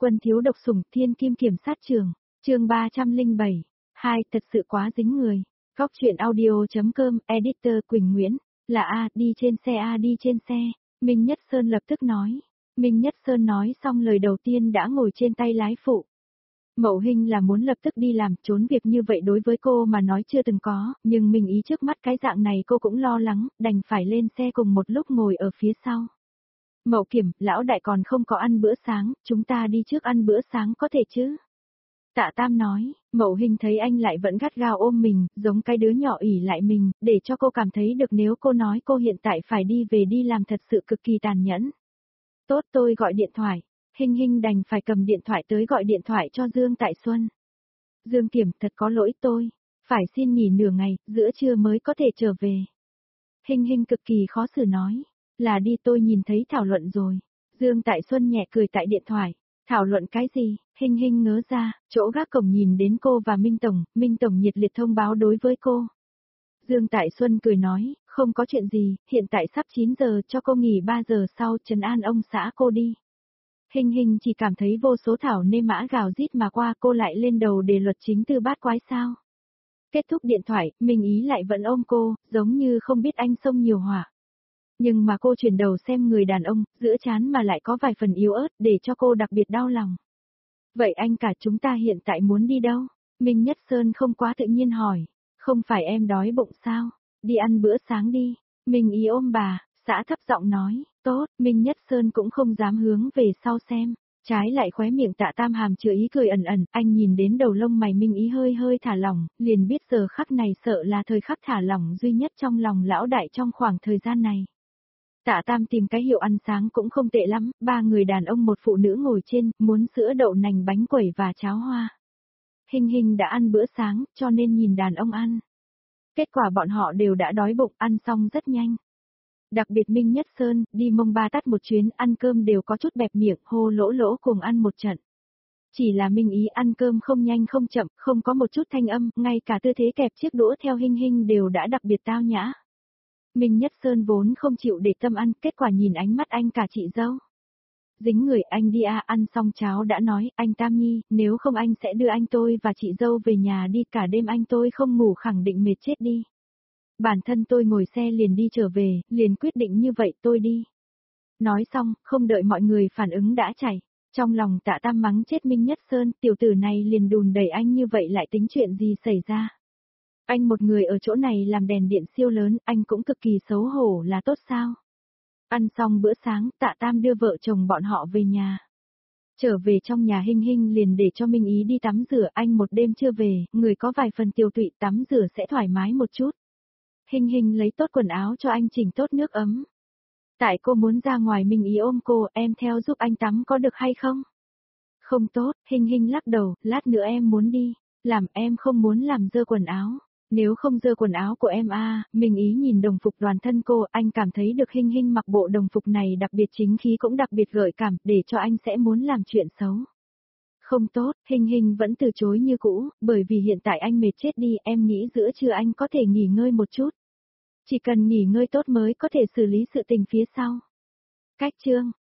Quân thiếu độc sủng thiên kim kiểm sát trường, chương 307, thật sự quá dính người. Góc truyện audio.com, editor Quỳnh Nguyễn, là đi trên xe. Minh Nhất Sơn lập tức nói. Minh Nhất Sơn nói xong lời đầu tiên đã ngồi trên tay lái phụ. Mậu Hinh là muốn lập tức đi làm, trốn việc như vậy đối với cô mà nói chưa từng có, nhưng mình ý trước mắt cái dạng này cô cũng lo lắng, đành phải lên xe cùng một lúc ngồi ở phía sau. Mậu Kiểm, lão đại còn không có ăn bữa sáng, chúng ta đi trước ăn bữa sáng có thể chứ? Tạ Tam nói. Mậu Hinh thấy anh lại vẫn gắt gao ôm mình, giống cái đứa nhỏ ỉ lại mình, để cho cô cảm thấy được nếu cô nói cô hiện tại phải đi về đi làm thật sự cực kỳ tàn nhẫn. Tốt, tôi gọi điện thoại. Hinh Hinh đành phải cầm điện thoại tới gọi điện thoại cho Dương Tại Xuân. Dương Kiểm, thật có lỗi tôi, phải xin nghỉ nửa ngày, giữa trưa mới có thể trở về. Hinh Hinh cực kỳ khó xử nói, là đi, tôi nhìn thấy thảo luận rồi. Dương Tại Xuân nhẹ cười tại điện thoại. Thảo luận cái gì? Hinh Hinh ngớ ra, chỗ gác cổng nhìn đến cô và Minh Tổng nhiệt liệt thông báo đối với cô. Dương Tại Xuân cười nói, không có chuyện gì, hiện tại sắp 9 giờ, cho cô nghỉ 3 giờ sau, trấn an ông xã cô đi. Hinh Hinh chỉ cảm thấy vô số thảo nê mã gào rít mà qua, cô lại lên đầu đề luật chính tư bát quái sao. Kết thúc điện thoại, Minh Ý lại vẫn ôm cô, giống như không biết anh xông nhiều hỏa. Nhưng mà cô chuyển đầu xem người đàn ông, giữa trán mà lại có vài phần yếu ớt, để cho cô đặc biệt đau lòng. Vậy anh cả chúng ta hiện tại muốn đi đâu? Minh Nhất Sơn không quá tự nhiên hỏi. Không phải em đói bụng sao? Đi ăn bữa sáng đi. Minh Ý ôm bà, xã thấp giọng nói. Tốt, Minh Nhất Sơn cũng không dám hướng về sau xem. Trái lại khóe miệng Tạ Tam hàm chứa ý cười ẩn ẩn, anh nhìn đến đầu lông mày Minh Ý hơi hơi thả lỏng, liền biết giờ khắc này sợ là thời khắc thả lỏng duy nhất trong lòng lão đại trong khoảng thời gian này. Tạ Tam tìm cái hiệu ăn sáng cũng không tệ lắm, 3 người đàn ông một phụ nữ ngồi trên, muốn sữa đậu nành bánh quẩy và cháo hoa. Hinh Hinh đã ăn bữa sáng, cho nên nhìn đàn ông ăn. Kết quả bọn họ đều đã đói bụng, ăn xong rất nhanh. Đặc biệt Minh Nhất Sơn, đi Mông Ba tắt một chuyến, ăn cơm đều có chút bẹp miệng, hô lỗ lỗ cùng ăn một trận. Chỉ là Minh Ý ăn cơm không nhanh không chậm, không có một chút thanh âm, ngay cả tư thế kẹp chiếc đũa theo Hinh Hinh đều đã đặc biệt tao nhã. Minh Nhất Sơn vốn không chịu để tâm ăn, kết quả nhìn ánh mắt anh cả chị dâu. Dính người, anh đi ăn xong cháo đã nói, anh Tam Nhi, nếu không anh sẽ đưa anh tôi và chị dâu về nhà đi, cả đêm anh tôi không ngủ khẳng định mệt chết đi. Bản thân tôi ngồi xe liền đi trở về, liền quyết định như vậy tôi đi. Nói xong, không đợi mọi người phản ứng đã chảy. Trong lòng Tạ Tam mắng chết Minh Nhất Sơn, tiểu tử này liền đùn đẩy anh như vậy lại tính chuyện gì xảy ra. Anh một người ở chỗ này làm đèn điện siêu lớn, anh cũng cực kỳ xấu hổ là tốt sao? Ăn xong bữa sáng, Tạ Tam đưa vợ chồng bọn họ về nhà. Trở về trong nhà Hinh Hinh liền để cho Minh Ý đi tắm rửa, anh một đêm chưa về, người có vài phần tiêu tụy, tắm rửa sẽ thoải mái một chút. Hinh Hinh lấy tốt quần áo cho anh chỉnh tốt nước ấm. Tại cô muốn ra ngoài, Minh Ý ôm cô, em theo giúp anh tắm có được hay không? Không tốt, Hinh Hinh lắc đầu, lát nữa em muốn đi, làm em không muốn làm dơ quần áo. Nếu không dơ quần áo của em Minh Ý nhìn đồng phục đoàn thân cô, anh cảm thấy được Hinh Hinh mặc bộ đồng phục này đặc biệt chính khí cũng đặc biệt gợi cảm, để cho anh sẽ muốn làm chuyện xấu. Không tốt, Hinh Hinh vẫn từ chối như cũ, bởi vì hiện tại anh mệt chết đi, em nghĩ giữa trưa anh có thể nghỉ ngơi một chút. Chỉ cần nghỉ ngơi tốt mới có thể xử lý sự tình phía sau. Cách chương